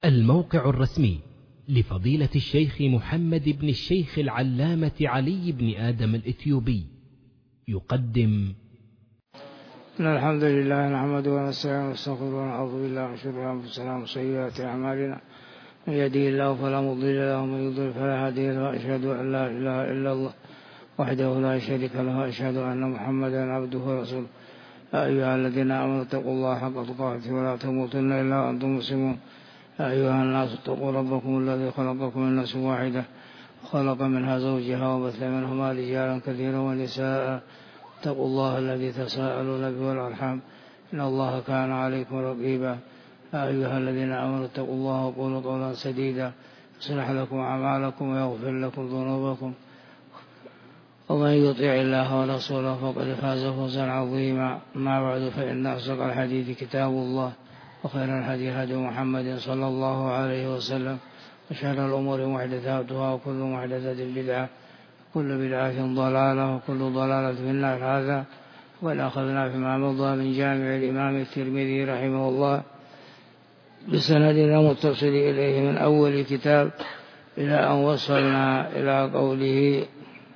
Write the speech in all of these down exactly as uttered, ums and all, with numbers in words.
الموقع الرسمي لفضيلة الشيخ محمد بن الشيخ العلامة علي بن آدم الإثيوبي يقدم. إن الحمد لله نحمده ونستعينه ونستغفره ونعوذ بالله من شرور أنفسنا وسيئات أعمالنا، من يهده الله فلا مضل له ومن يضلل فلا هادي له، وأشهد أن لا إله إلا الله وحده لا شريك له، وأشهد أن محمدا عبده ورسوله. يا أيها الذين آمنوا اتقوا الله حق تقاته ولا تموتن إلا وأنتم مسلمون. يا أيها الناس اتقوا ربكم الذي خلقكم من نفس واحدة خلق منها زوجها وبث منهما رجالا كثيرا ونساء. اتقوا الله الذي تساءلون به والأرحام إن الله كان عليكم رقيبا. يا أيها الذين آمنوا اتقوا الله وقولوا قولا سديدا يصلح لكم أعمالكم ويغفر لكم ذنوبكم، ومن يطع الله ورسوله فقد فاز فوزا عظيما. ما بعد، فإن أصدق الحديث كتاب الله، وخير الهدي هدي محمد صلى الله عليه وسلم، وشر الأمور محدثاتها، وكل محدثة بدعة، كل بدعة ضلالة، وكل ضلالة في النار. هذا وإن أخذنا فيما مضى من جامع الإمام الترمذي رحمه الله بسندنا متصل إليه من أول كتاب إلى أن وصلنا إلى قوله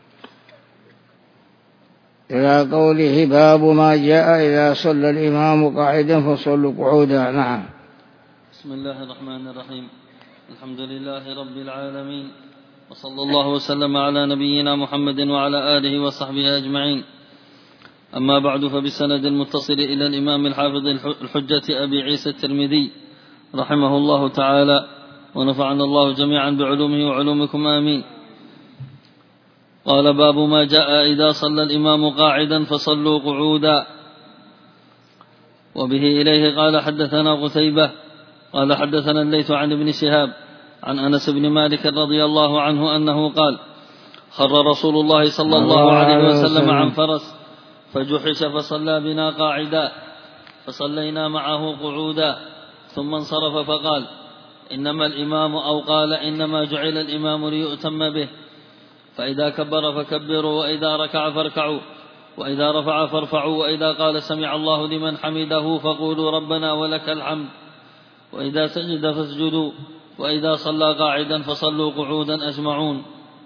إلى قوله باب ما جاء إذا صلى الإمام قاعدا فصلوا قعودا. نعم. بسم الله الرحمن الرحيم. الحمد لله رب العالمين، وصلى الله وسلم على نبينا محمد وعلى آله وصحبه أجمعين. أما بعد، فبسند المتصل إلى الإمام الحافظ الحجة أبي عيسى الترمذي رحمه الله تعالى، ونفعنا الله جميعا بعلومه وعلومكم آمين. قال باب ما جاء إذا صلى الإمام قاعدا فصلوا قعودا. وبه إليه قال حدثنا قتيبة قال حدثنا الليث عن ابن شهاب عن أنس بن مالك رضي الله عنه أنه قال: خر رسول الله صلى الله عليه وسلم عن فرس فجحش فصلى بنا قاعدا، فصلينا معه قعودا، ثم انصرف فقال: إنما الإمام، أو قال: إنما جعل الإمام ليؤتم به، فإذا كبر فكبروا، وإذا ركع فاركعوا، وإذا رفع فارفعوا، وإذا قال سمع الله لمن حمده فقولوا ربنا ولك الحمد، وإذا سجد فاسجدوا، وإذا صلى قاعدا فصلوا قعودا أجمعون.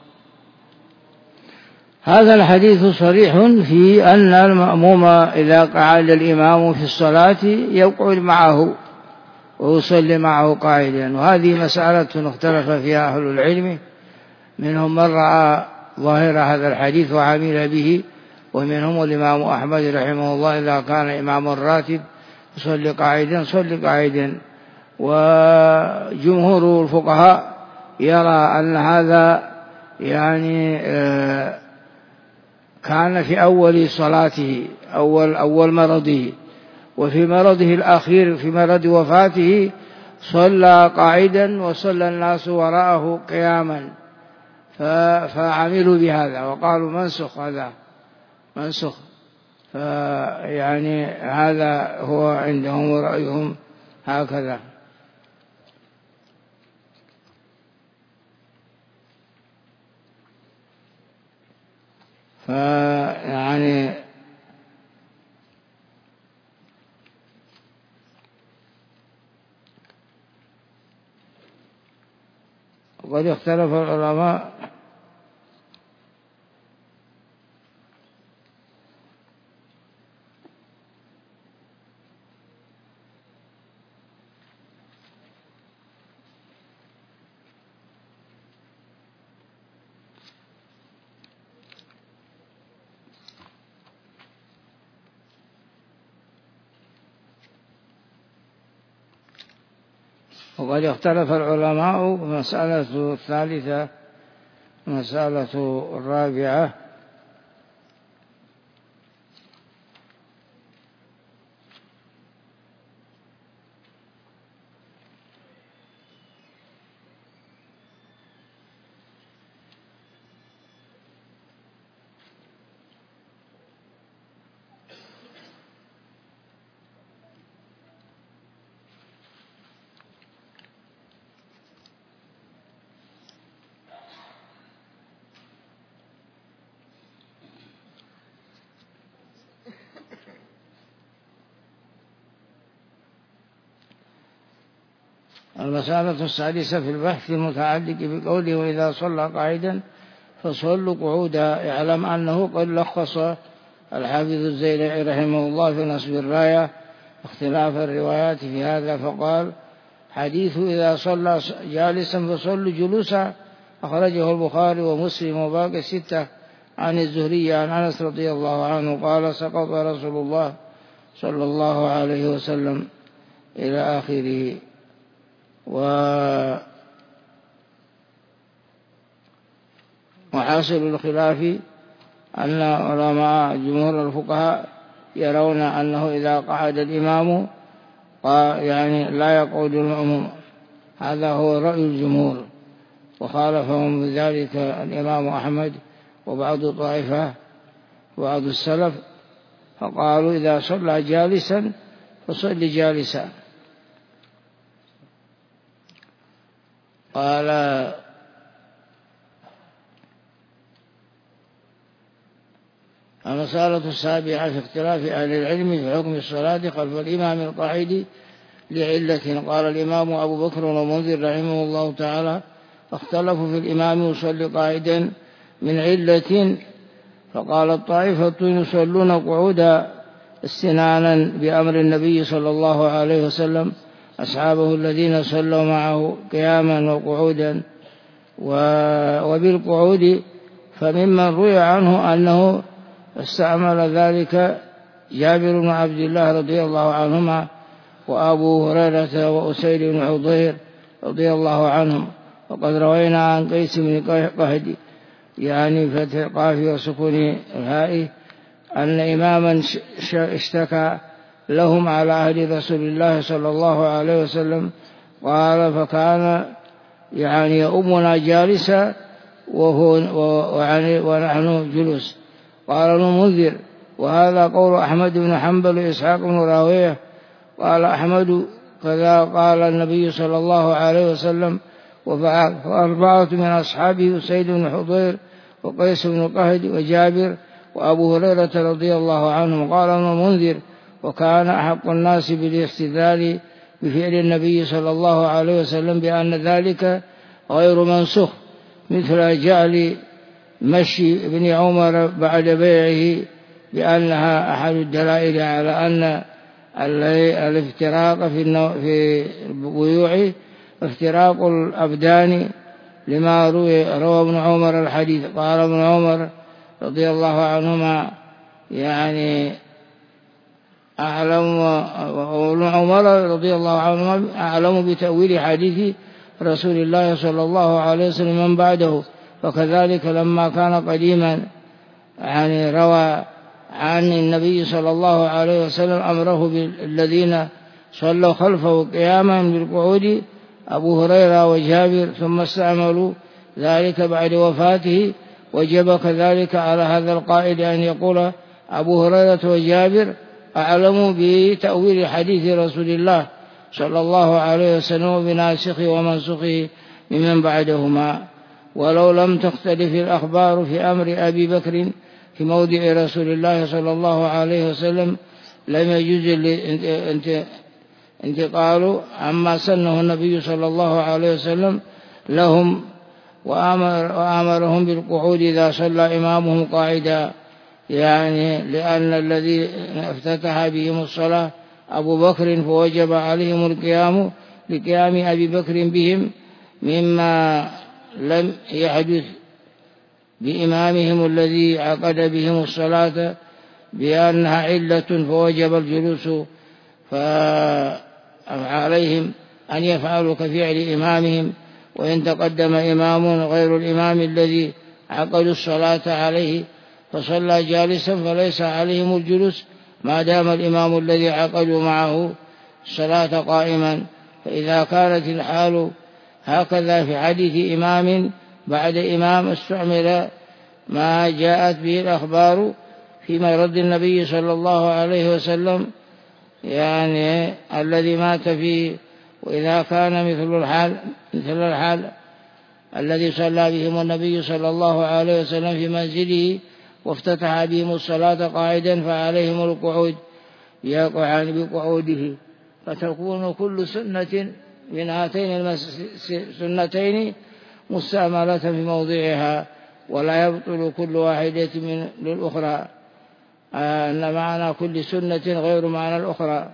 هذا الحديث صريح في أن المأموم إذا قعد الإمام في الصلاة يقعد معه ويصلي معه قاعدا، وهذه مسألة اختلف فيها أهل العلم، منهم من رأى ظاهر هذا الحديث وعمل به، ومنهم الإمام أحمد رحمه الله إذا كان إمام الراتب يصلي قاعدا صلي قاعدا. وجمهور الفقهاء يرى أن هذا يعني كان في أول صلاته، أول, أول مرضه، وفي مرضه الأخير في مرض وفاته صلى قاعدا وصلى الناس وراءه قياما، فعملوا بهذا وقالوا منسخ، هذا منسخ. يعني هذا هو عندهم ورأيهم هكذا. فيعني وقد اختلف العلماء وقد اختلف العلماء. مسألة الثالثة مسألة الرابعة المسألة السادسة في البحث المتعلق بقوله وإذا صلى قاعدا فصلوا قعودا. يعلم أنه قد لخص الحافظ الزيلعي رحمه الله في نصب الراية اختلاف الروايات في هذا، فقال حديث إذا صلى جالسا فصلوا جلوسا أخرجه البخاري ومسلم وباقي الستة عن الزهري عن أنس رضي الله عنه قال سقط رسول الله صلى الله عليه وسلم إلى آخره. وحاصل الخلاف أن علماء جمهور الفقهاء يرون أنه إذا قعد الإمام يعني لا يقعد المأموم، هذا هو رأي الجمهور، وخالفهم بذلك الإمام أحمد وبعض طائفة وبعض السلف، فقالوا إذا صلى جالسا فصل جالسا. قال المسألة السابعة في اختلاف أهل العلم في حكم الصلاة خلف الإمام القاعد لعلة. قال الإمام أبو بكر ومنذر رحمه الله تعالى اختلفوا في الإمام يصلي قاعدا من علة، فقال الطائفة يصلون قعودا استنانا بأمر النبي صلى الله عليه وسلم أصحابه الذين صلوا معه قياما وقعودا وبالقعود، فممن روي عنه أنه استعمل ذلك جابر بن عبد الله رضي الله عنهما وأبو هريرة وأسيد بن حضير رضي الله عنهم. وقد روينا عن قيس بن قهد يعني فتح القاف وسكون الهاء أن إماما اشتكى لهم على عهد رسول الله صلى الله عليه وسلم، قال فكان يعني يؤمنا جالسا وهو ونحن جلوس. قال المنذر وهذا قول أحمد بن حنبل وإسحاق بن راهويه. قال أحمد كذا قال النبي صلى الله عليه وسلم وفعل. وأربعة من أصحابه سيد بن حضير وقيس بن قهد وجابر وأبو هريرة رضي الله عنهم. قال المنذر وكان أحق الناس بالاستدلال بفعل النبي صلى الله عليه وسلم بأن ذلك غير منسوخ، مثل جعل مشي ابن عمر بعد بيعه بأنها أحد الدلائل على أن الافتراق في البيوع افتراق الأبدان، لما روى, روى ابن عمر الحديث. قال ابن عمر رضي الله عنهما يعني أعلم وابن عمر رضي الله عنهما أعلم بتأويل حديث رسول الله صلى الله عليه وسلم من بعده. وكذلك لما كان قديما يعني روى عن النبي صلى الله عليه وسلم أمره بالذين صلوا خلفه قياما بالقعود أبو هريرة وجابر، ثم استعملوا ذلك بعد وفاته. وجب كذلك على هذا القائد أن يقول أبو هريرة وجابر أعلموا بتأويل حديث رسول الله صلى الله عليه وسلم بناسخه ومنسخه ممن بعدهما، ولو لم تختلف الأخبار في أمر أبي بكر في موضع رسول الله صلى الله عليه وسلم لم يجوز انتقال عما سنه النبي صلى الله عليه وسلم لهم، وآمر وآمرهم بالقعود إذا صلى إمامهم قاعدا، يعني لأن الذي افتتح بهم الصلاة أبو بكر فوجب عليهم القيام لقيام أبي بكر بهم، مما لم يحدث بإمامهم الذي عقد بهم الصلاة بأنها علة فوجب الجلوس، فعليهم أن يفعلوا كفعل إمامهم. وإن تقدم إمام غير الإمام الذي عقدوا الصلاة عليه فصلى جالسا فليس عليهم الجلوس ما دام الإمام الذي عقدوا معه الصلاة قائما. فإذا كانت الحال هكذا في حديث إمام بعد إمام استعمل ما جاءت به الأخبار في مرض النبي صلى الله عليه وسلم يعني الذي مات فيه. وإذا كان مثل الحال مثل الحال الذي صلى بهم النبي صلى الله عليه وسلم في منزله وافتتح بهم الصلاة قاعدا فعليهم القعود يقعان بقعوده، فتكون كل سنة من هاتين السنتين مستعملة في موضعها، ولا يبطل كل واحدة من الأخرى، أن معنى كل سنة غير معنى الأخرى.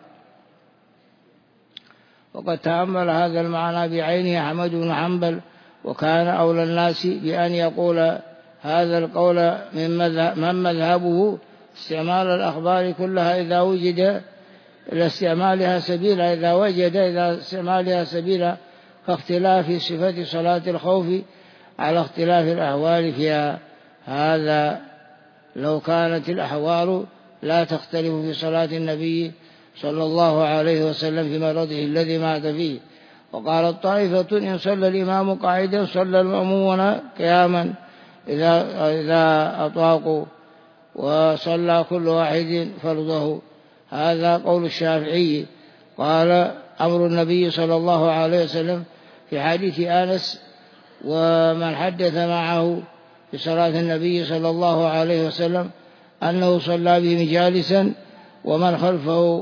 وقد تأمل هذا المعنى بعينه أحمد بن حنبل، وكان أولى الناس بأن يقول هذا القول من, مذهب من مذهبه استعمال الأخبار كلها إذا وجد إلى استعمالها سبيلا إذا وجد إلى استعمالها سبيلا، فاختلاف صفة صلاة الخوف على اختلاف الأحوال فيها. هذا لو كانت الأحوال لا تختلف في صلاة النبي صلى الله عليه وسلم في مرضه الذي مات فيه. وقالت طائفة إن صلى الإمام قاعدا صلى المأمومون قياما إذا, إذا أطاقوا، وصلى كل واحد فرضه. هذا قول الشافعي. قال أمر النبي صلى الله عليه وسلم في حديث أنس ومن حدث معه في صلاة النبي صلى الله عليه وسلم أنه صلى بهم جالسا ومن خلفه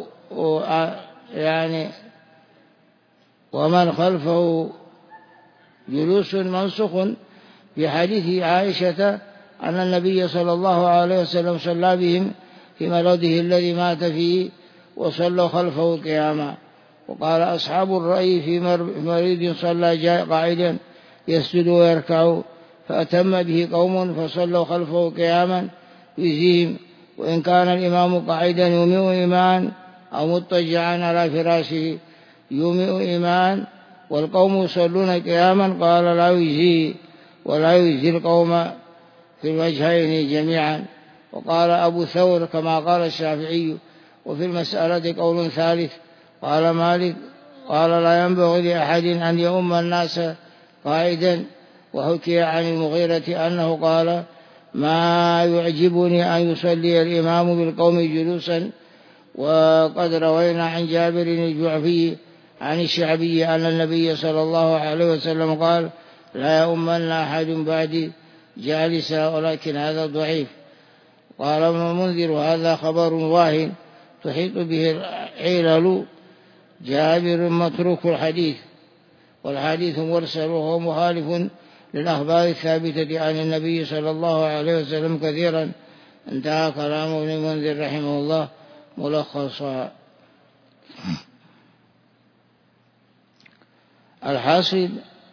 يعني ومن خلفه جلوس منسخ. في حديث عائشة أن النبي صلى الله عليه وسلم صلى بهم في مرضه الذي مات فيه وصلوا خلفه قياما. وقال أصحاب الرأي في مريض صلى قاعدا يسجد ويركع فأتم به قوم فصلوا خلفه قياما يجزيهم، وإن كان الإمام قاعدا يومئ إيمان أو مضطجعا على فراشه يومئ إيمان والقوم يصلون قياما. قال لا يجزي ولا يجزي القوم في الوجهين جميعا. وقال أبو ثور كما قال الشافعي. وفي المسألة قول ثالث قال مالك قال لا ينبغي لأحد أن يؤم الناس قائدا. وحكي عن المغيرة أنه قال ما يعجبني أن يصلي الإمام بالقوم جلوسا. وقد روينا عن جابر الجعفي عن الشعبي أن النبي صلى الله عليه وسلم قال لا يؤمن أحد بعدي جالسا، ولكن هذا ضعيف. قال ابن المنذر هذا خبر واهن تحيط به العلل. جابر متروك الحديث، والحديث مرسل وهو مخالف للأخبار الثابتة عن النبي صلى الله عليه وسلم كثيرا. انتهى كلام ابن المنذر رحمه الله ملخصا. الحاصل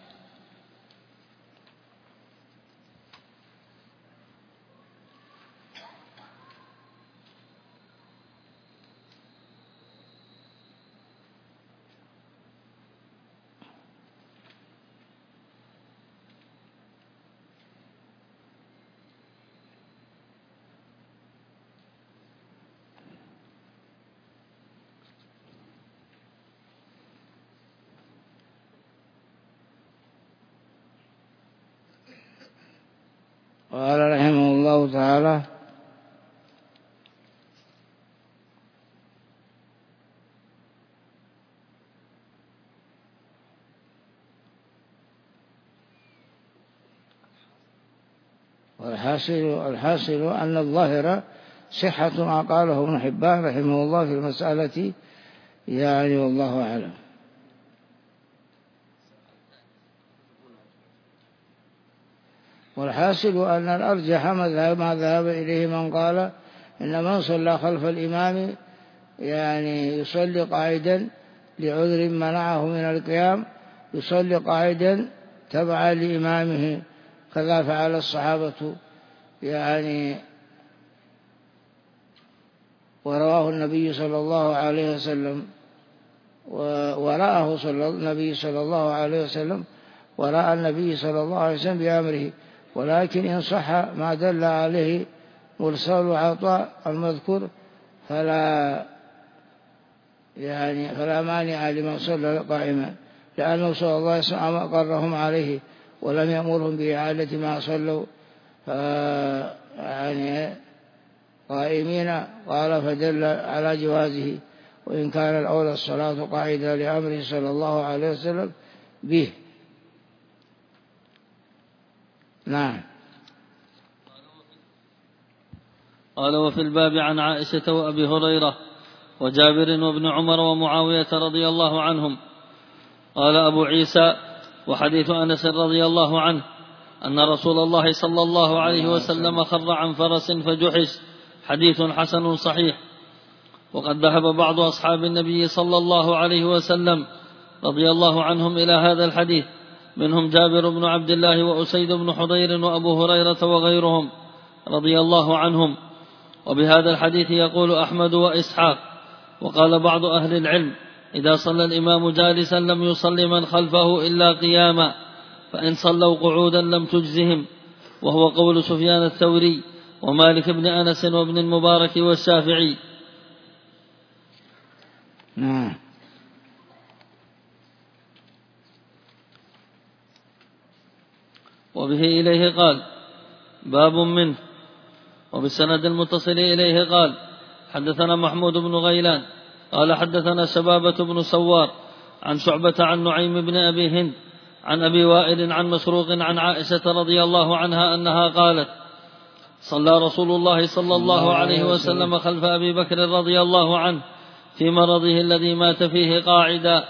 قال رحمه الله تعالى والحاصل الحاصل أن الظاهر صحة ما قاله ابن حبان رحمه الله في المسألة يعني والله أعلم. والحاصل أن الأرجح ما ذهب إليه من قال إن من صلى خلف الإمام يعني يصلي قاعدا لعذر منعه من القيام يصلي قاعدا تبعا لإمامه، كذا فعل الصحابة يعني. ورواه النبي صلى الله عليه وسلم ورآه صلى النبي صلى الله عليه وسلم ورأى النبي صلى الله عليه وسلم بأمره. ولكن إن صح ما دل عليه مرسل عطاء المذكور فلا يعني فلا مانع لمن صلى قائما، لأنه صلى الله عليه وسلم أقرهم عليه ولم يأمرهم بإعادة ما صلوا يعني قائمين. قال فدل على جوازه، وإن كان الأولى الصلاة قاعدة لأمره صلى الله عليه وسلم به. نعم. قال وفي الباب عن عائشة وأبي هريرة وجابر وابن عمر ومعاوية رضي الله عنهم قال أبو عيسى: وحديث أنس رضي الله عنه أن رسول الله صلى الله عليه وسلم خر عن فرس فجحش حديث حسن صحيح. وقد ذهب بعض أصحاب النبي صلى الله عليه وسلم رضي الله عنهم إلى هذا الحديث، منهم جابر بن عبد الله وأسيد بن حضير وأبو هريرة وغيرهم رضي الله عنهم. وبهذا الحديث يقول أحمد وإسحاق. وقال بعض أهل العلم: إذا صلى الإمام جالسا لم يصل من خلفه إلا قياما، فإن صلوا قعودا لم تجزهم، وهو قول سفيان الثوري ومالك بن أنس وابن المبارك والشافعي. نعم. وبه إليه قال: باب منه. وبالسند المتصل إليه قال: حدثنا محمود بن غيلان قال حدثنا شبابة بن سوار عن شعبة عن نعيم بن أبي هند عن أبي وائل عن مسروق عن عائشة رضي الله عنها أنها قالت: صلى رسول الله صلى الله عليه وسلم خلف أبي بكر رضي الله عنه في مرضه الذي مات فيه قاعدا.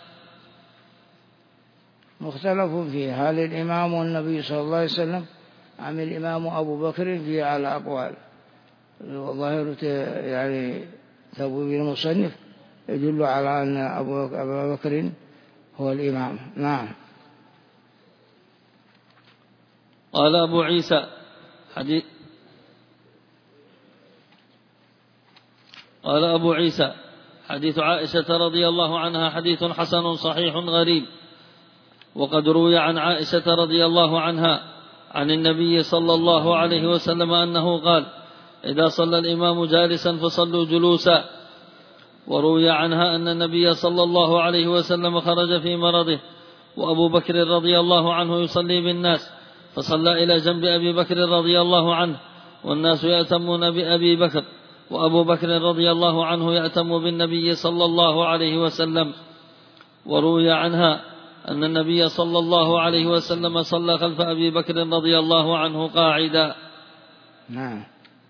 مختلف فيه، هل الإمام النبي صلى الله عليه وسلم أم الإمام أبو بكر فيه على أقوال. ظاهر يعني تبويب المصنف يدل على أن أبو بكر هو الإمام. نعم. قال أبو عيسى حديث قال أبو عيسى حديث عائشة رضي الله عنها حديث حسن صحيح غريب. وقد روي عن عائشة رضي الله عنها عن النبي صلى الله عليه وسلم أنه قال: إذا صلى الإمام جالسا فصلوا جلوسا. وروي عنها أن النبي صلى الله عليه وسلم خرج في مرضه وأبو بكر رضي الله عنه يصلي بالناس، فصلى إلى جنب أبي بكر رضي الله عنه والناس يأتمون بأبي بكر، وأبو بكر رضي الله عنه يأتم بالنبي صلى الله عليه وسلم. وروي عنها أن النبي صلى الله عليه وسلم صلى خلف أبي بكر رضي الله عنه قاعدا. نعم.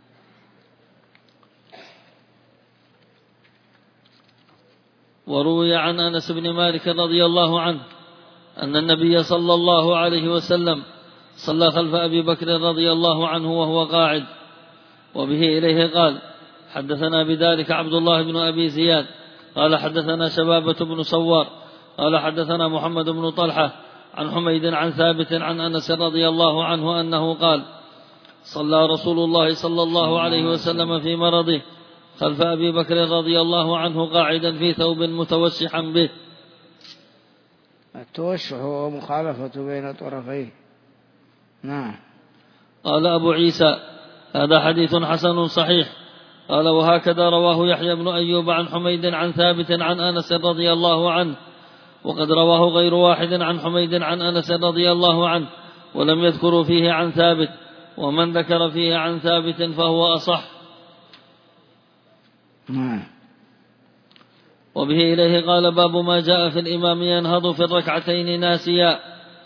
وروي عن أنس بن مالك رضي الله عنه أن النبي صلى الله عليه وسلم صلى خلف أبي بكر رضي الله عنه وهو قاعد. وبه إليه قال: حدثنا بذلك عبد الله بن أبي زياد قال حدثنا شبابة بن سوار قال حدثنا محمد بن طلحة عن حميد عن ثابت عن أنس رضي الله عنه أنه قال: صلى رسول الله صلى الله عليه وسلم في مرضه خلف أبي بكر رضي الله عنه قاعدا في ثوب متوسحا به. التوسح هو مخالفة بين طرفيه. نعم. قال أبو عيسى: هذا حديث حسن صحيح. قال: وهكذا رواه يحيى بن أيوب عن حميد عن ثابت عن أنس رضي الله عنه، وقد رواه غير واحد عن حميد عن أنس رضي الله عنه ولم يذكروا فيه عن ثابت، ومن ذكر فيه عن ثابت فهو أصح. وبه إليه قال: باب ما جاء في الإمام ينهض في الركعتين ناسيا.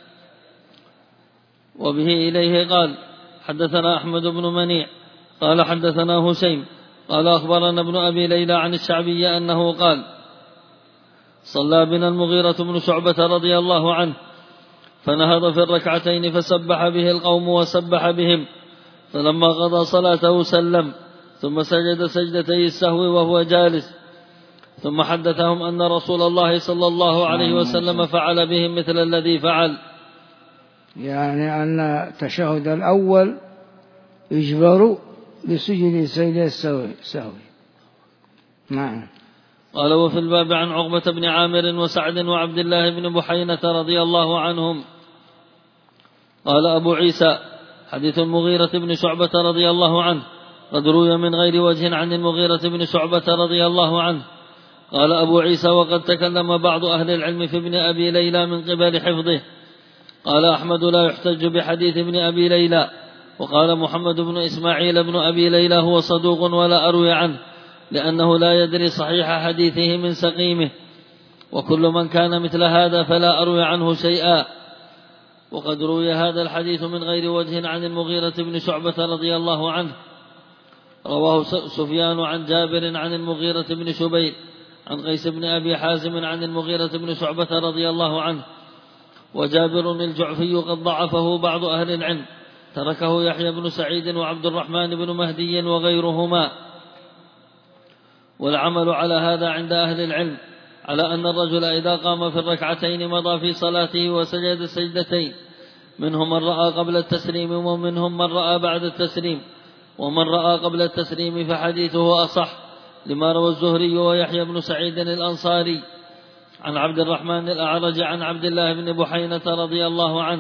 وبه إليه قال: حدثنا أحمد بن منيع قال حدثنا هشيم قال أخبرنا ابن أبي ليلى عن الشعبي أنه قال: صلى بنا المغيرة بن شعبة رضي الله عنه فنهض في الركعتين فسبح به القوم وسبح بهم، فلما قضى صلاته سلم ثم سجد سجدتي السهو وهو جالس، ثم حدثهم أن رسول الله صلى الله عليه وسلم فعل بهم مثل الذي فعل. يعني أن التشهد الأول يجبر بسجد سجد السهو. نعم. قال: وفي الباب عن عقبة بن عامر وسعد وعبد الله بن بحينة رضي الله عنهم. قال أبو عيسى: حديث المغيرة بن شعبة رضي الله عنه قد روي من غير وجه عن المغيرة بن شعبة رضي الله عنه. قال أبو عيسى: وقد تكلم بعض أهل العلم في ابن أبي ليلى من قبل حفظه. قال أحمد: لا يحتج بحديث ابن أبي ليلى. وقال محمد بن إسماعيل بن أبي ليلى: هو صدوق ولا أروي عنه، لأنه لا يدري صحيح حديثه من سقيمه، وكل من كان مثل هذا فلا أروي عنه شيئا. وقد روي هذا الحديث من غير وجه عن المغيرة بن شعبة رضي الله عنه. رواه سفيان عن جابر عن المغيرة بن شبير عن قيس بن أبي حازم عن المغيرة بن شعبة رضي الله عنه. وجابر الجعفي قد ضعفه بعض أهل العلم، تركه يحيى بن سعيد وعبد الرحمن بن مهدي وغيرهما. والعمل على هذا عند أهل العلم على أن الرجل إذا قام في الركعتين مضى في صلاته وسجد السجدتين، منهم من رأى قبل التسليم ومنهم من رأى بعد التسليم، ومن رأى قبل التسليم فحديثه أصح، لما روى الزهري ويحيى بن سعيد الأنصاري عن عبد الرحمن الأعرج عن عبد الله بن بحينة رضي الله عنه.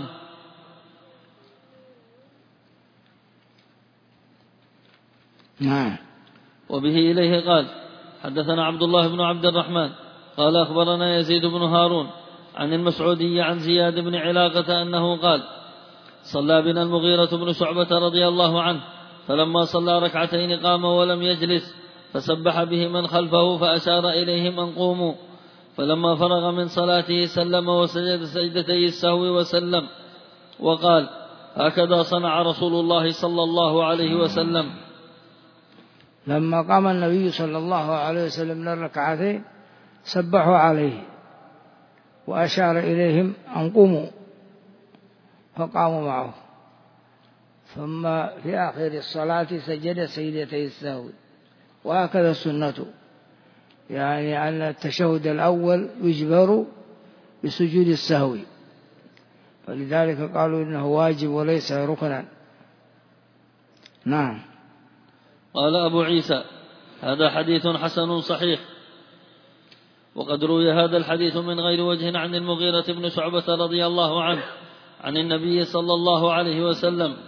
نعم. وبه إليه قال: حدثنا عبد الله بن عبد الرحمن قال أخبرنا يزيد بن هارون عن المسعودي عن زياد بن علاقة أنه قال: صلى بنا المغيرة بن شعبة رضي الله عنه، فلما صلى ركعتين قام ولم يجلس، فسبح به من خلفه فأشار إليهم أن قوموا، فلما فرغ من صلاته سلم وسجد سجدتي السهو وسلم، وقال: هكذا صنع رسول الله صلى الله عليه وسلم. لما قام النبي صلى الله عليه وسلم من الركعتين سبحوا عليه وأشار إليهم أن قوموا، فقاموا معه، ثم في آخر الصلاة سجد سجدتي السهو. وهكذا السنة، يعني أن التشهد الأول يجبر بسجود السهو، ولذلك قالوا إنه واجب وليس ركنا. نعم. قال أبو عيسى: هذا حديث حسن صحيح. وقد روي هذا الحديث من غير وجه عن المغيرة بن شعبة رضي الله عنه عن النبي صلى الله عليه وسلم،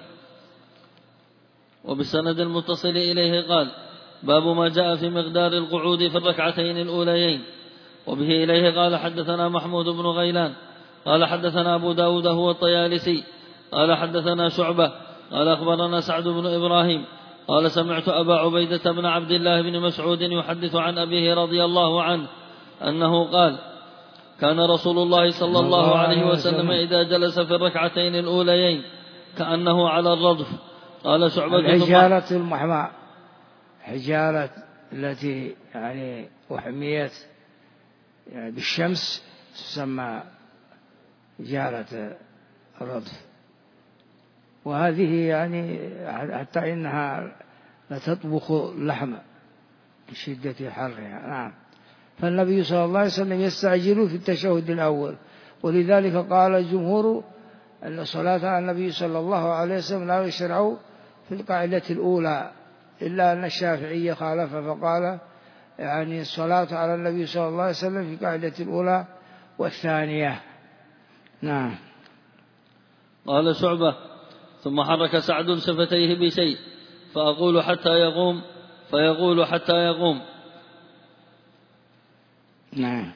وبالسند المتصل إليه قال: باب ما جاء في مقدار القعود في الركعتين الأوليين. وبه إليه قال: حدثنا محمود بن غيلان قال حدثنا أبو داود هو الطيالسي قال حدثنا شعبة قال أخبرنا سعد بن إبراهيم قال: سمعت أبا عبيدة بن عبد الله بن مسعود يحدث عن أبيه رضي الله عنه أنه قال: كان رسول الله صلى الله عليه وسلم إذا جلس في الركعتين الأوليين كأنه على الرضف. قال شعبة: الحجارة المحماة، حجارة التي يعني وحميت يعني بالشمس تسمى حجارة الرضف، وهذه يعني حتى إنها لتطبخ اللحم بشدة حرها. نعم. فالنبي صلى الله عليه وسلم يستعجل في التشهد الأول، ولذلك قال الجمهور أن صلاة على النبي صلى الله عليه وسلم لا يشرع في القاعدة الأولى، إلا أن الشافعي خالف فقال يعني الصلاة على النبي صلى الله عليه وسلم في القاعدة الأولى والثانية. نعم. قال شعبة: ثم حرك سعد شفتيه بشيء، فأقول حتى يقوم، فيقول حتى يقوم. نعم.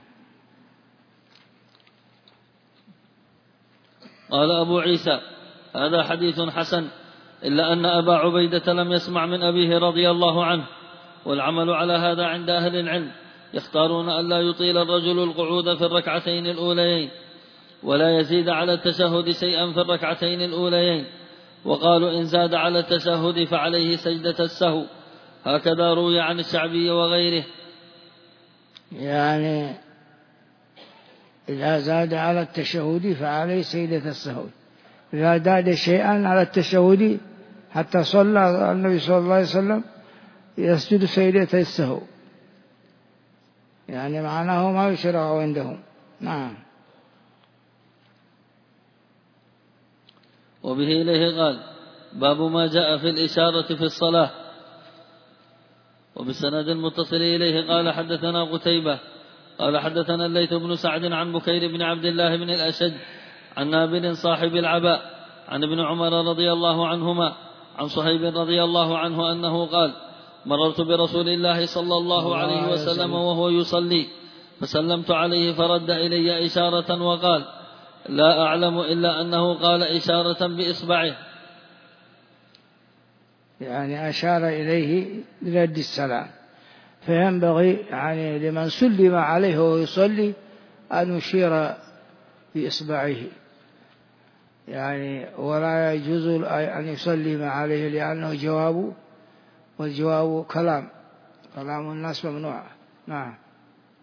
قال أبو عيسى: هذا حديث حسن، إلا أن أبا عبيدة لم يسمع من أبيه رضي الله عنه. والعمل على هذا عند أهل العلم، يختارون أن لا يطيل الرجل القعود في الركعتين الأوليين، ولا يزيد على التشهد شيئا في الركعتين الأوليين، وقالوا إن زاد على التشهد فعليه سجدة السهو. هكذا روي عن الشعبي وغيره. يعني إذا زاد على التشهد فعليه سجدة السهو، إذا زاد شيئا على التشهد حتى صلى النبي صلى الله عليه وسلم يسجد سجدة السهو، يعني معناه ما يشرع عندهم. نعم. وبه إليه قال: باب ما جاء في الإشارة في الصلاة. وبالسند المتصل إليه قال: حدثنا قتيبة قال حدثنا الليث بن سعد عن بكير بن عبد الله بن الأشج عن نابل صاحب العباء عن ابن عمر رضي الله عنهما عن صهيب رضي الله عنه أنه قال: مررت برسول الله صلى الله عليه وسلم وهو يصلي، فسلمت عليه فرد إلي إشارة وقال: لا أعلم إلا أنه قال إشارة بإصبعه، يعني أشار إليه برد السلام. فينبغي يعني لمن سلم عليه وهو يصلي أن يشير بإصبعه، يعني ولا يجوز أن يسلم عليه لأنه جواب، والجواب كلام، كلام الناس ممنوع. نعم.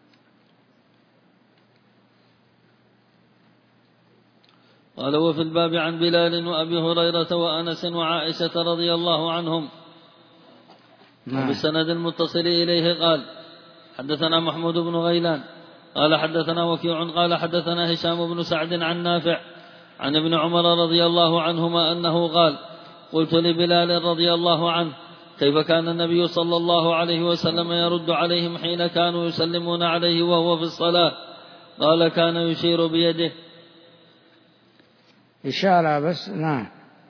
قال وفي الباب عن بلال وأبي هريرة وأنس وعائشة رضي الله عنهم. وبالسند المتصل إليه قال حدثنا محمود بن غيلان قال حدثنا وكيع قال حدثنا هشام بن سعد عن نافع عن ابن عمر رضي الله عنهما أنه قال قلت لبلال رضي الله عنه كيف كان النبي صلى الله عليه وسلم يرد عليهم حين كانوا يسلمون عليه وهو في الصلاة؟ قال كان يشير بيده. إشارة بس. نعم.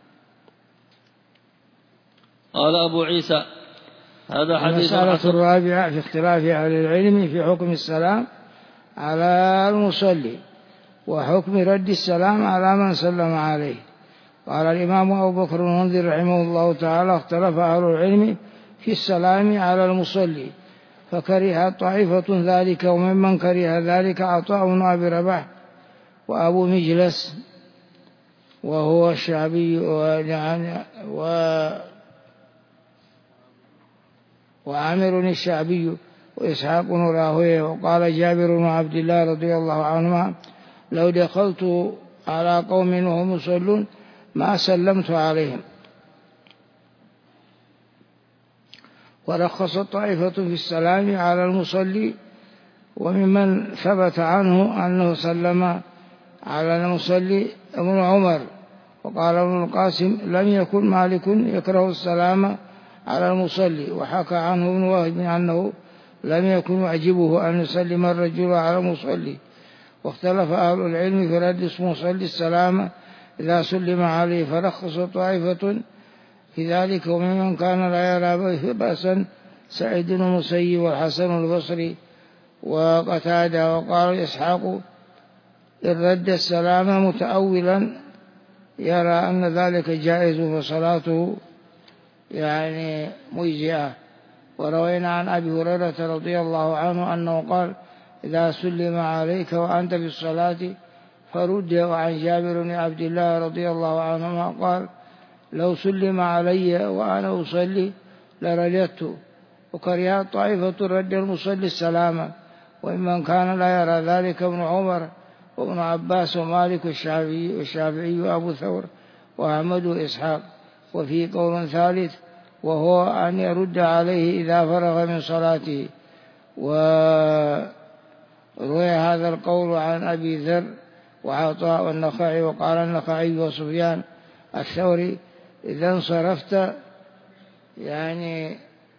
قال أبو عيسى هذا حديث المسألة الرابعة في اختلاف أهل العلم في حكم السلام على المصلي وحكم رد السلام على من سلم عليه. قال الإمام أبو بكر المنذر رحمه الله تعالى اختلف أهل العلم في السلام على المصلي فكره طائفة ذلك، وممن كره ذلك عطاء بن أبي رباح وأبو مجلس وهو الشعبي و وعامر الشعبي وإسحاق بن راهويه. وقال جابر بن عبد الله رضي الله عنهما لو دخلت على قوم وهم يصلون ما سلمت عليهم. ورخص طائفة في السلام على المصلي، وممن ثبت عنه أنه سلم على المصلي ابن عمر. وقال ابن القاسم لم يكن مالك يكره السلام على المصلي، وحكى عنه ابن وهب أنه لم يكن يعجبه أن يسلم الرجل على المصلي. واختلف أهل العلم في رد المصلي السلام إذا سلم عليه، فرخص طائفة في ذلك، وممن كان لا يرى به بأسا سعيد بن المسيب والحسن البصري وقتادة. وقال إسحاق إن رد السلام متأولا يرى أن ذلك جائز فصلاته يعني مجزئة. وروينا عن أبي هريرة رضي الله عنه أنه قال إذا سلم عليك وأنت في الصلاة فرد. وعن جابر بن عبد الله رضي الله عنهما قال لو سلم علي وأنا أصلي لرددت. وكره طائفة رد المصلي السلام، وممن كان لا يرى ذلك ابن عمر وابن عباس ومالك الشافعي والشافعي وأبو ثور وأحمد وإسحاق. وفي قول ثالث وهو أن يرد عليه إذا فرغ من صلاته. وروي هذا القول عن أبي ذر وعطاء والنخعي. وقال النخعي وسفيان الثوري إذا انصرفت يعني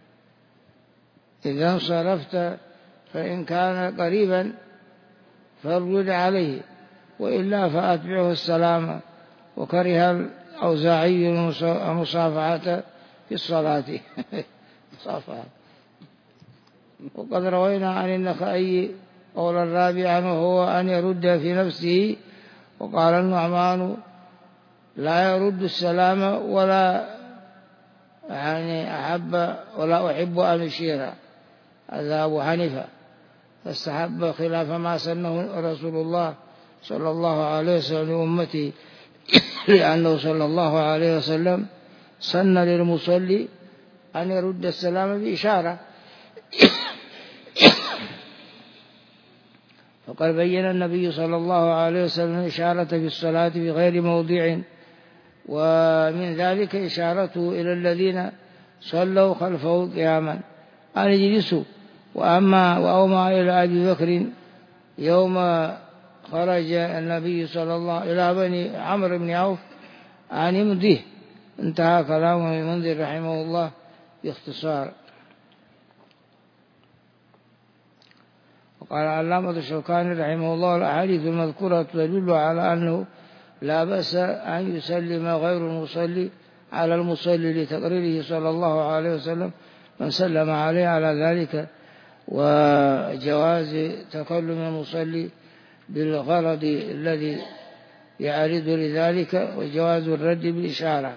إذا انصرفت فإن كان قريبا فارد عليه وإلا فأتبعه السلام. وكره الأوزاعي المصافحة في الصلاة. مصافحة. وقد روينا عن النخعي قول الرابع وهو أن يرد في نفسه. وقال النعمان لا يرد السلام ولا يعني أحب ولا أحب أن أشير. هذا أبو حنيفة فاستحب خلاف ما سنه رسول الله صلى الله عليه وسلم لأمته، لأنه صلى الله عليه وسلم سن للمصلي أن يرد السلام بإشارة. فقد بين النبي صلى الله عليه وسلم الإشارة في الصلاة في غير موضع، ومن ذلك إشارته إلى الذين صلوا خلفه قياما أن يجلسوا. وأما وأومى إلى أبي بكر يوم خرج النبي صلى الله إلى بني عمرو بن عوف أن يمضيه. انتهى كلامه المنذر رحمه الله باختصار. وقال علامة الشوكاني رحمه الله الأحاديث المذكورة تدل على أنه لا بأس أن يسلم غير المصلي على المصلي لتقريره صلى الله عليه وسلم من سلم عليه على ذلك، وجواز تكلم المصلي بالغرض الذي يعرض لذلك، وجواز الرد بالإشارة.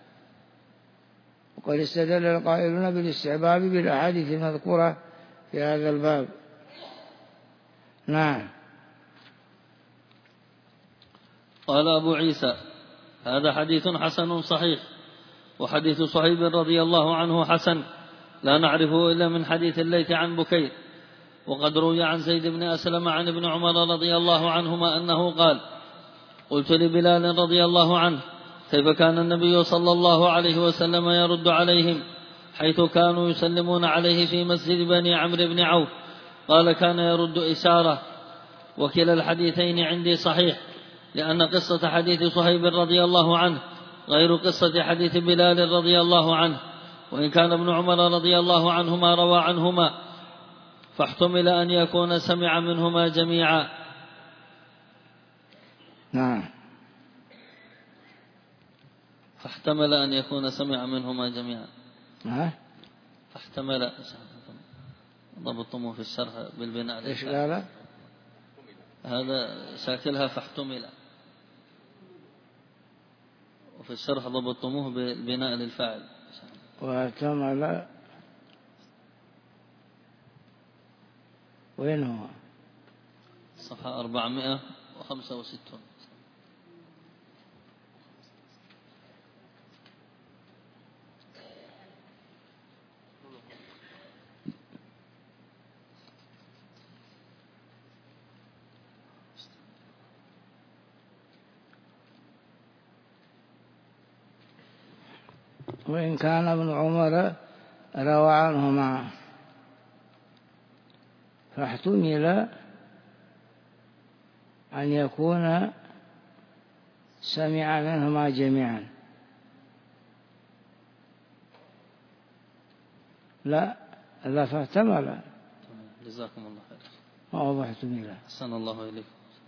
وقد استدل القائلون بالاستحباب بالأحاديث المذكورة في هذا الباب. نعم. قال أبو عيسى هذا حديث حسن صحيح. وحديث صهيب رضي الله عنه حسن لا نعرفه إلا من حديث الليث عن بكير. وقد روي عن زيد بن أسلم عن ابن عمر رضي الله عنهما أنه قال قلت لبلال رضي الله عنه: كيف كان النبي صلى الله عليه وسلم يرد عليهم حيث كانوا يسلمون عليه في مسجد بني عمرو بن عوف؟ قال: كان يرد إشارة. وكلا الحديثين عندي صحيح، لأن قصة حديث صهيب رضي الله عنه غير قصة حديث بلال رضي الله عنه، وإن كان ابن عمر رضي الله عنهما روى عنهما، فاحتمل أن يكون سمع منهما جميعا. نعم. فاحتمل أن يكون سمع منهما جميعا. ها؟ فاحتمل ضبطمه في الشرح بالبناء. إيش قال؟ هذا شاكلها فاحتمل، وفي الشرح ضبطموه بالبناء للفاعل. واحتمل وين هو؟ صفحة أربعمائة وخمسة وستون. وإن كان ابن عمر روى عنهما، فاحتمل أن يكون سمع منهما جميعا. لا لا فاحتمل. جزاكم الله خير. ما هو فاحتمل. أحسن الله إليكم.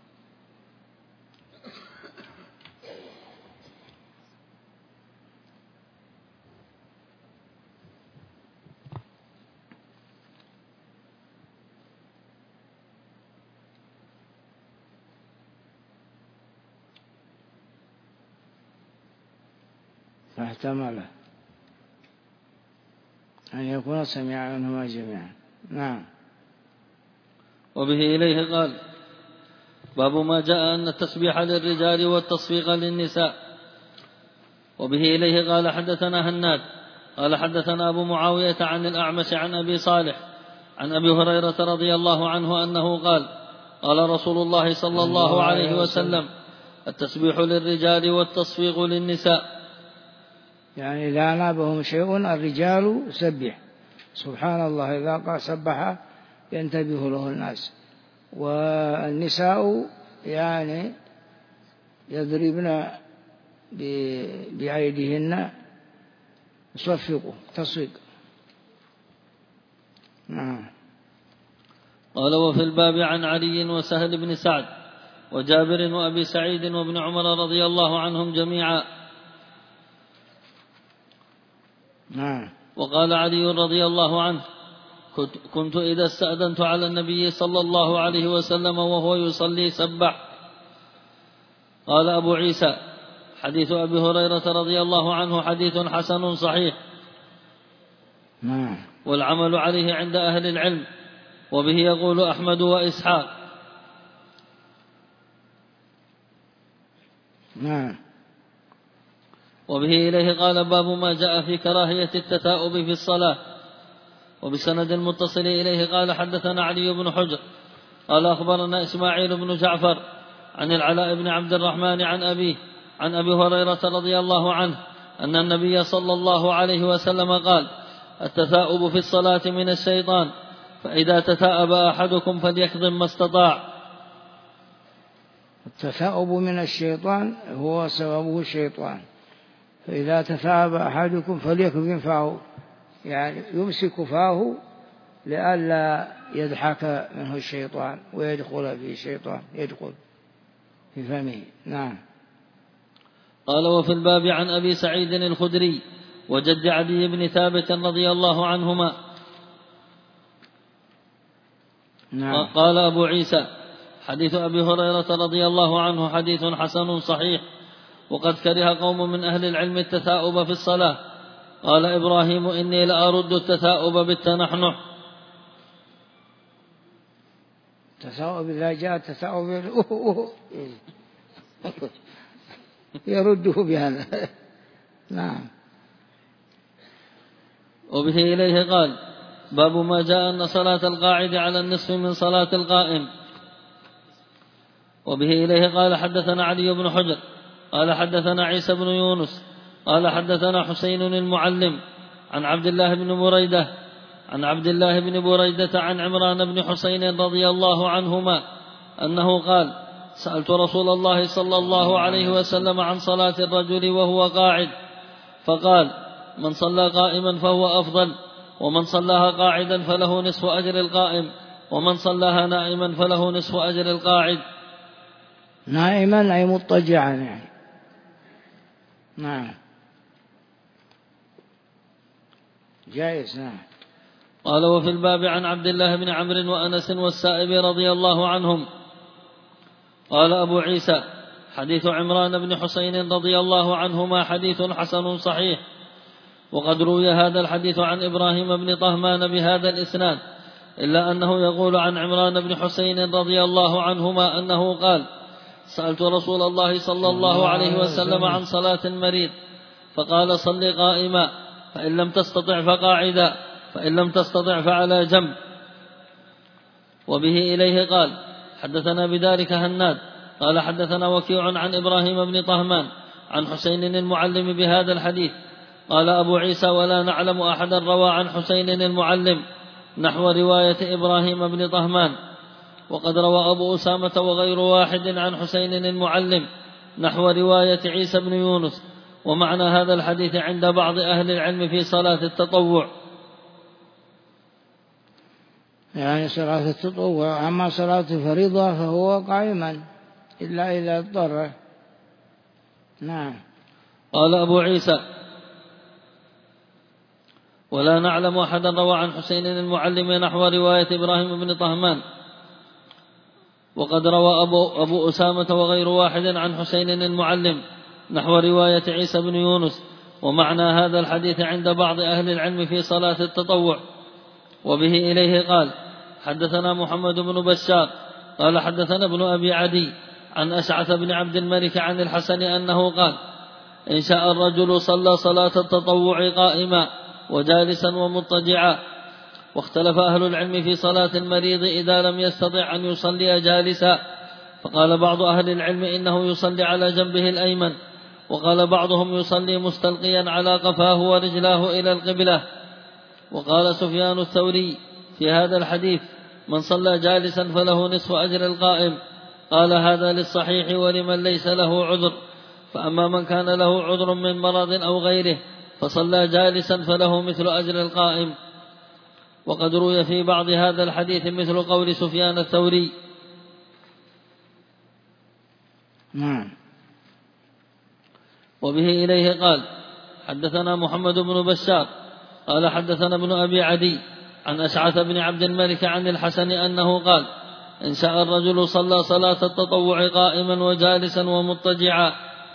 فاحتمل أن يكون سمع منهما جميعا. نعم. وبه إليه قال: باب ما جاء أن التسبيح للرجال والتصفيق للنساء. وبه إليه قال: حدثنا هناد قال حدثنا أبو معاوية عن الأعمش عن أبي صالح عن أبي هريرة رضي الله عنه أنه قال: قال رسول الله صلى الله عليه وسلم: التسبيح للرجال والتصفيق للنساء. يعني إذا نابهم شيء الرجال سبح سبحان الله، إذا قال سبح ينتبه له الناس. والنساء يعني يضربن بأيديهن يصفقوا تصفيق. نعم. قال: وفي الباب عن علي وسهل بن سعد وجابر وأبي سعيد وابن عمر رضي الله عنهم جميعا. نعم. وقال علي رضي الله عنه: كنت إذا استأذنت على النبي صلى الله عليه وسلم وهو يصلي سبح. قال أبو عيسى: حديث أبي هريرة رضي الله عنه حديث حسن صحيح. نعم. والعمل عليه عند أهل العلم، وبه يقول أحمد وإسحاق. نعم. وبه إليه قال: باب ما جاء في كراهية التثاؤب في الصلاة. وبسند المتصل إليه قال: حدثنا علي بن حجر قال: أخبرنا إسماعيل بن جعفر عن العلاء بن عبد الرحمن عن أبيه عن أبي هريرة رضي الله عنه أن النبي صلى الله عليه وسلم قال: التثاؤب في الصلاة من الشيطان، فإذا تثاءب أحدكم فليكظم ما استطاع. التثاؤب من الشيطان هو سببه الشيطان، فإذا تثاءب أحدكم فليكظم فاه، يعني يمسك فاه لئلا يضحك منه الشيطان ويدخل في الشيطان يدخل في فمه. نعم. قال: وفي الباب عن أبي سعيد الخدري وجد عدي بن ثابت رضي الله عنهما. نعم. قال أبو عيسى: حديث أبي هريرة رضي الله عنه حديث حسن صحيح، وقد كره قوم من أهل العلم التثاؤب في الصلاة. قال إبراهيم: إني لأرد التثاؤب بالتنحنح. التثاؤب إذا جاء التثاؤب يرده بهذا. نعم. وبه إليه قال: باب ما جاء أن صلاة القاعد على النصف من صلاة القائم. وبه إليه قال حدثنا علي بن حجر قال حدثنا عيسى بن يونس قال حدثنا حسين المعلم عن عبد الله بن بريدة عن عبد الله بن بريدة عن عمران بن حسين رضي الله عنهما أنه قال سألت رسول الله صلى الله عليه وسلم عن صلاة الرجل وهو قاعد فقال من صلى قائما فهو أفضل ومن صلاها قاعدا فله نصف أجر القائم ومن صلاها نائما فله نصف أجر القاعد. نائما أي مضطجعا يعني. نعم جائز. نعم. قال وفي الباب عن عبد الله بن عمرو وأنس والسائب رضي الله عنهم. قال أبو عيسى حديث عمران بن حسين رضي الله عنهما حديث حسن صحيح، وقد روي هذا الحديث عن إبراهيم بن طهمان بهذا الإسناد، إلا أنه يقول عن عمران بن حسين رضي الله عنهما أنه قال سألت رسول الله صلى الله عليه وسلم عن صلاة المريض فقال صل قائما فإن لم تستطع فقاعدا فإن لم تستطع فعلى جنب. وبه إليه قال حدثنا بذلك هناد قال حدثنا وكيع عن إبراهيم بن طهمان عن حسين المعلم بهذا الحديث. قال أبو عيسى ولا نعلم أحدا روى عن حسين المعلم نحو رواية إبراهيم بن طهمان، وقد روى أبو أسامة وغير واحد عن حسين المعلم نحو رواية عيسى بن يونس. ومعنى هذا الحديث عند بعض أهل العلم في صلاة التطوع، يعني صلاة التطوع. أما صلاة الفريضة فهو قائما إلا إذا اضطر. نعم. قال أبو عيسى ولا نعلم أحدا روى عن حسين المعلم نحو رواية إبراهيم بن طهمان، وقد روى أبو, أبو أسامة وغير واحد عن حسين المعلم نحو رواية عيسى بن يونس. ومعنى هذا الحديث عند بعض أهل العلم في صلاة التطوع. وبه إليه قال حدثنا محمد بن بشار قال حدثنا ابن أبي عدي عن أشعث بن عبد الملك عن الحسن أنه قال إن شاء الرجل صلى صلاة التطوع قائما وجالسا ومضطجعا. واختلف أهل العلم في صلاة المريض إذا لم يستطع أن يصلي جالسا، فقال بعض أهل العلم إنه يصلي على جنبه الأيمن، وقال بعضهم يصلي مستلقيا على قفاه ورجلاه إلى القبلة. وقال سفيان الثوري في هذا الحديث من صلى جالسا فله نصف أجر القائم. قال هذا للصحيح ولمن ليس له عذر، فأما من كان له عذر من مرض أو غيره فصلى جالسا فله مثل أجر القائم. وقد روي في بعض هذا الحديث مثل قول سفيان الثوري. نعم. وبه إليه قال حدثنا محمد بن بشار قال حدثنا ابن أبي عدي عن أشعث بن عبد الملك عن الحسن أنه قال إن شاء الرجل صلى صلاة التطوع قائما وجالسا ومضطجعا،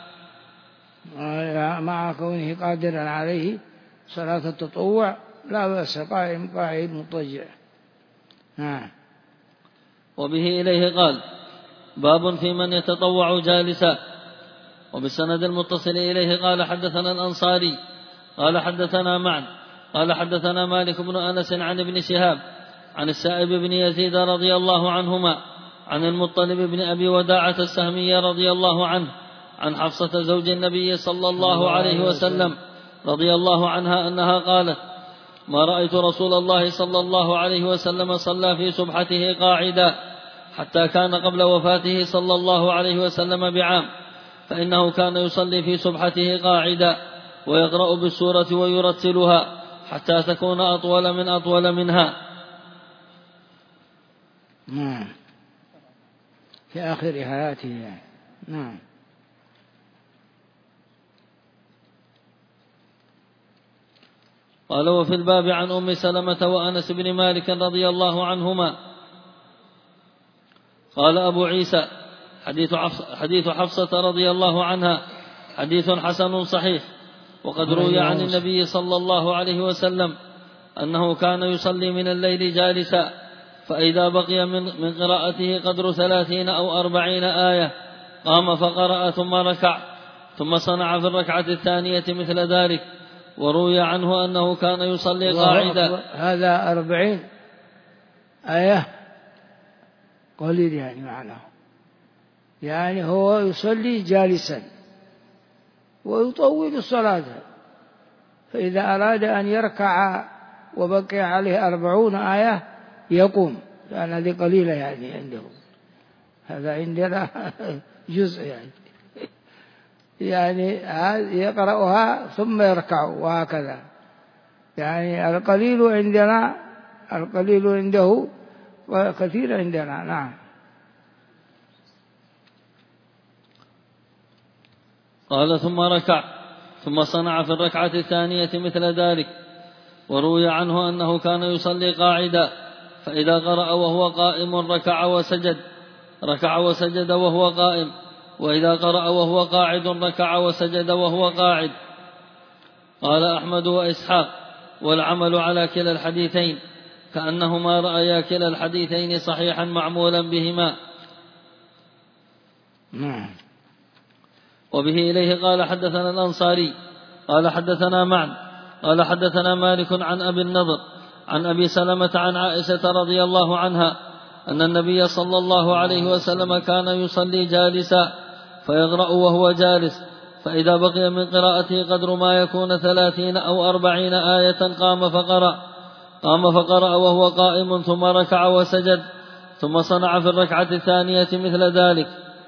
مع كونه قادرا عليه صلاة التطوع لا بأس، قائم قاعد مضطجع. نعم. وبه إليه قال باب في من يتطوع جالسا. وبالسند المتصل إليه قال حدثنا الأنصاري قال حدثنا معن قال حدثنا مالك بن أنس عن ابن شهاب عن السائب بن يزيد رضي الله عنهما عن المطلب بن أبي وداعة السهمي رضي الله عنه عن حفصة زوج النبي صلى الله عليه وسلم رضي الله عنها أنها قالت ما رأيت رسول الله صلى الله عليه وسلم صلى في سبحته قاعدا حتى كان قبل وفاته صلى الله عليه وسلم بعام، فإنه كان يصلي في سبحته قاعدا ويقرأ بالسورة ويرتلها حتى تكون أطول من أطول منها. نعم. في آخر حياته. نعم. قال وفي الباب عن أم سلمة وأنس بن مالك رضي الله عنهما. قال أبو عيسى حديث حديث حفصة رضي الله عنها حديث حسن صحيح، وقد روي عن النبي صلى الله عليه وسلم أنه كان يصلي من الليل جالسا، فإذا بقي من, من قراءته قدر ثلاثين أو أربعين آية قام فقرأ ثم ركع ثم صنع في الركعة الثانية مثل ذلك. وروي عنه أنه كان يصلي قاعدا. هذا أربعين آية قليل يعني معناه. يعني هو يصلي جالسا ويطول الصلاة، فإذا أراد أن يركع وبقي عليه أربعون آية يقوم، لأن هذه قليلة يعني عنده، هذا عندنا جزء يعني يعني يقرأها ثم يركع وهكذا. يعني القليل عندنا القليل عنده وكثير عندنا. نعم. قال ثم ركع ثم صنع في الركعة الثانية مثل ذلك. وروي عنه أنه كان يصلي قاعدا، فإذا قرأ وهو قائم ركع وسجد ركع وسجد وهو قائم، وإذا قرأ وهو قاعد ركع وسجد وهو قاعد. قال أحمد وإسحاق: والعمل على كلا الحديثين، كأنهما رأيا كلا الحديثين صحيحا معمولا بهما. نعم. وبه إليه قال حدثنا الأنصاري قال حدثنا معن قال حدثنا مالك عن أبي النضر عن أبي سلمة عن عائشة رضي الله عنها أن النبي صلى الله عليه وسلم كان يصلي جالسا فيقرأ وهو جالس، فإذا بقي من قراءته قدر ما يكون ثلاثين أو أربعين آية قام فقرأ قام فقرأ وهو قائم، ثم ركع وسجد، ثم صنع في الركعة الثانية مثل ذلك.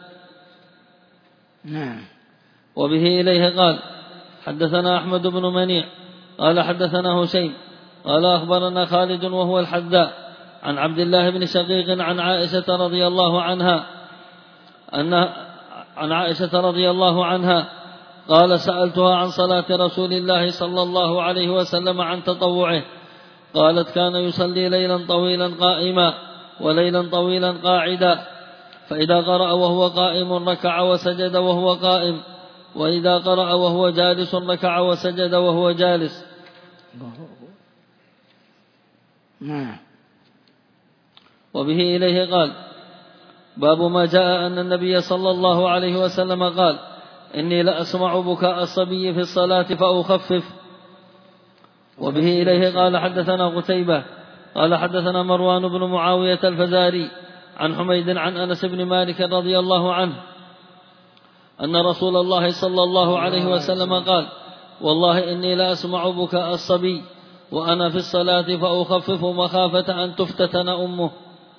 نعم. وبه إليه قال حدثنا أحمد بن منيع قال حدثنا هشيم قال أخبرنا خالد وهو الحذاء عن عبد الله بن شقيق عن عائشة رضي الله عنها أن عن عائشة رضي الله عنها قال: سألتها عن صلاة رسول الله صلى الله عليه وسلم عن تطوعه، قالت: كان يصلي ليلا طويلا قائما وليلا طويلا قاعدا، فإذا قرأ وهو قائم ركع وسجد وهو قائم، وإذا قرأ وهو جالس ركع وسجد وهو جالس. وبه إليه قال: باب ما جاء أن النبي صلى الله عليه وسلم قال: إني لأسمع بكاء الصبي في الصلاة فأخفف. وبه إليه قال حدثنا قتيبة قال حدثنا مروان بن معاوية الفزاري عن حميد عن أنس بن مالك رضي الله عنه أن رسول الله صلى الله عليه وسلم قال: والله إني لأسمع بكاء الصبي وأنا في الصلاة فأخفف مخافة أن تفتتن أمه.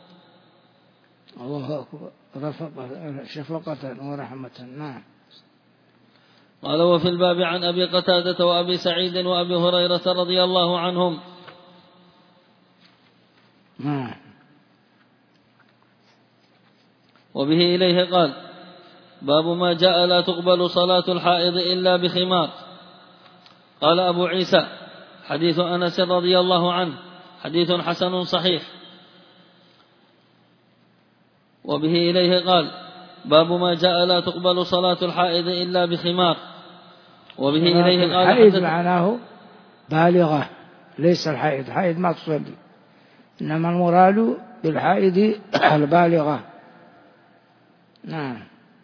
الله أكبر، شفقة ورحمة. نعم. قال: وفي الباب عن أبي قتادة وأبي سعيد وأبي هريرة رضي الله عنهم. نعم. وبه إليه قال: باب ما جاء لا تقبل صلاة الحائض إلا بخمار. قال أبو عيسى: حديث أنس رضي الله عنه حديث حسن صحيح. وبه إليه قال: باب ما جاء لا تقبل صلاة الحائض إلا بخمار. وبه إليه قال: الحائض معناه بالغة، ليس الحائض، حائض ما تصلي، إنما المراد بالحائض البالغة. نعم.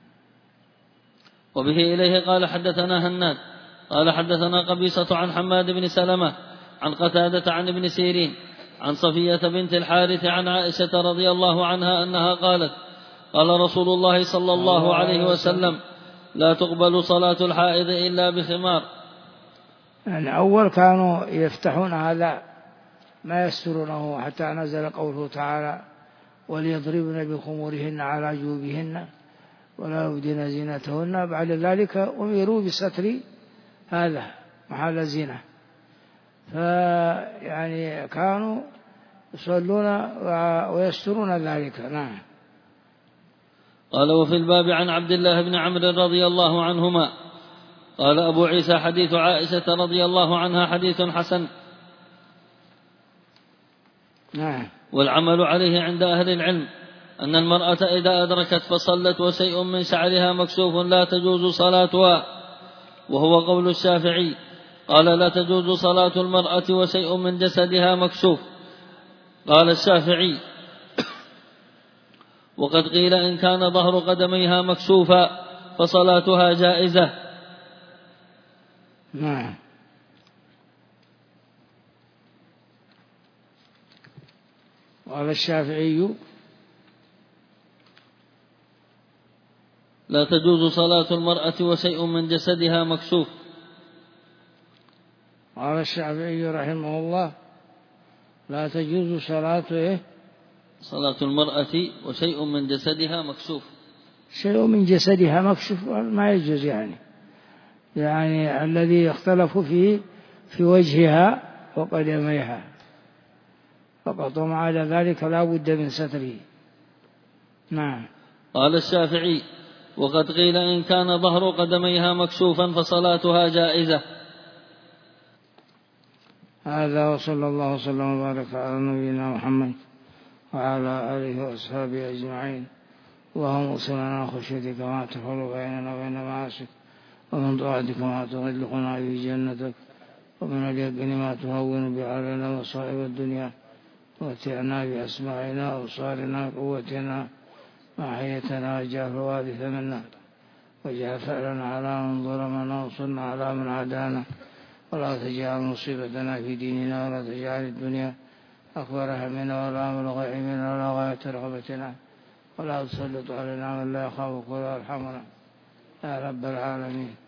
وبه إليه قال حدثنا هناد قال حدثنا قبيصة عن حماد بن سلمة عن قتادة عن ابن سيرين عن صفية بنت الحارث عن عائشة رضي الله عنها أنها قالت: قال رسول الله صلى الله عليه وسلم: لا تقبل صلاة الحائض إلا بخمار. يعني أول كانوا يفتحون هذا ما يسترونه حتى نزل قوله تعالى: وليضربن بخمورهن على جيوبهن ولا يبدين زينتهن. بعد ذلك أمروا بستر هذا محل زينة، فيعني كانوا يصلون ويسترون ذلك. نعم. قال: وفي الباب عن عبد الله بن عمرو رضي الله عنهما. قال أبو عيسى: حديث عائشة رضي الله عنها حديث حسن. نعم. والعمل عليه عند أهل العلم أن المرأة إذا أدركت فصلت وشيء من شعرها مكشوف لا تجوز صلاتها، وهو قول الشافعي. قال: لا تجوز صلاة المرأة وشيء من جسدها مكشوف. قال الشافعي: وقد قيل إن كان ظهر قدميها مكشوفا فصلاتها جائزة. نعم. قال الشافعي: لا تجوز صلاة المرأة وشيء من جسدها مكشوف. قال الشافعي رحمه الله لا تجوز صلاة إيه؟ صلاة المرأة وشيء من جسدها مكشوف. شيء من جسدها مكشوف ما يجوز يعني يعني الذي يختلف فيه في وجهها وقدميها فقط، ومع عدا ذلك لا بد من ستره. نعم. قال الشافعي وقد قيل إن كان ظهر قدميها مكشوفا فصلاتها جائزة. هذا وصلى الله وسلم وبارك على نبينا محمد وعلى آله وأصحابه أجمعين. اللهم اغفر خشيتك ما تحول بيننا وبين معاصيك، ومن طاعتك ما تبلغنا به جنتك، ومن اليقين ما تهون به علينا مصائب الدنيا، ومتعنا بأسماعنا وأبصارنا قوتنا ما أحييتنا واجعل الوارث منا، واجعل ثأرنا على من ظلمنا وانصرنا على من عادانا، ولا تجعل مصيبتنا في ديننا، ولا تجعل الدنيا أكبر همنا ولا مبلغ علمنا ولا غاية رغبتنا، ولا تسلط علينا من لا يخافك ولا يرحمنا يا رب العالمين.